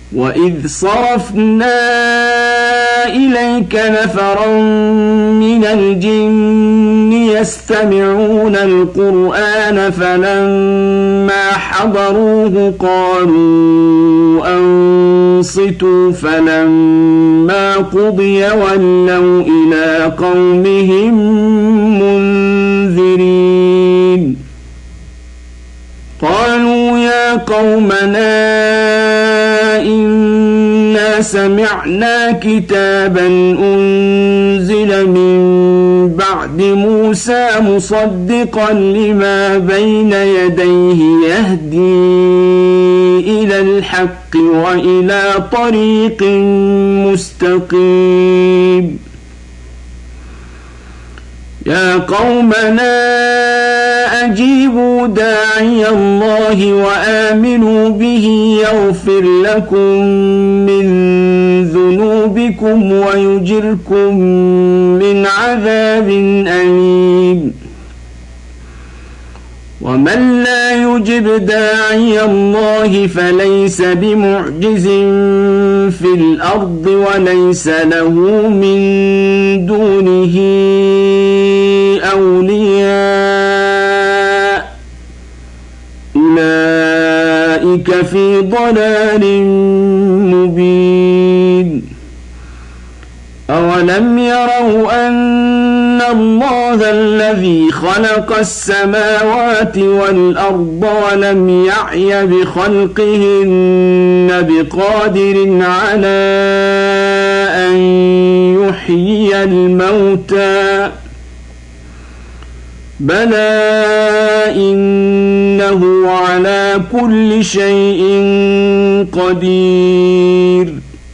وإذ صرفنا إليك نفرا من الجن يستمعون القرآن فلما حضروه قالوا أنصتوا فلما قضي ولوا إلى قومهم منذرين قالوا يا قومنا إنا سمعنا كتابا أنزل من بعد موسى مصدقا لما بين يديه يهدي إلى الحق وإلى طريق مستقيم يا قومنا أجيبوا داعي الله وآمنوا به يغفر لكم من ذنوبكم ويجركم من عذاب أليم ومن لا يجب داعي الله فليس بمعجز في الأرض وليس له من دونه أولياء أولئك في ضلال مبين أولم يروا أن الله الذي خلق السماوات والأرض ولم يعي بخلقهن بقادر على أن يحيي الموتى بلى إنه على كل شيء قدير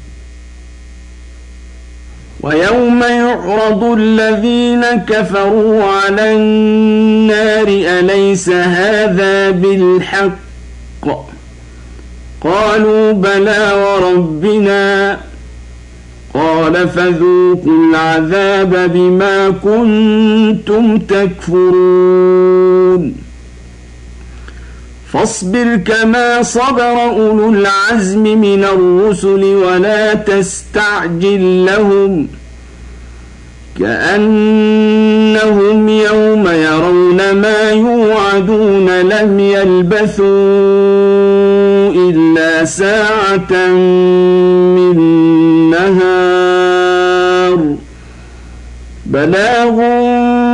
ويوم يعرض الذين كفروا على النار أليس هذا بالحق قالوا بلى وربنا قال فذوقوا العذاب بما كنتم تكفرون فاصبر كما صبر أولو العزم من الرسل ولا تستعجل لهم كأنهم يوم يرون ما يوعدون لم يلبثوا إلا ساعة من نهار بلاغ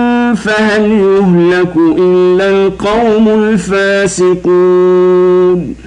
فهل يهلك إلا القوم الفاسقون